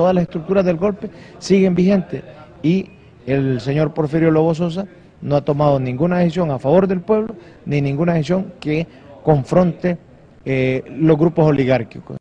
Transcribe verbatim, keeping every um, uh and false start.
todas las estructuras del golpe siguen vigentes y el señor Porfirio Lobo Sosa no ha tomado ninguna decisión a favor del pueblo ni ninguna decisión que confronte eh, los grupos oligárquicos.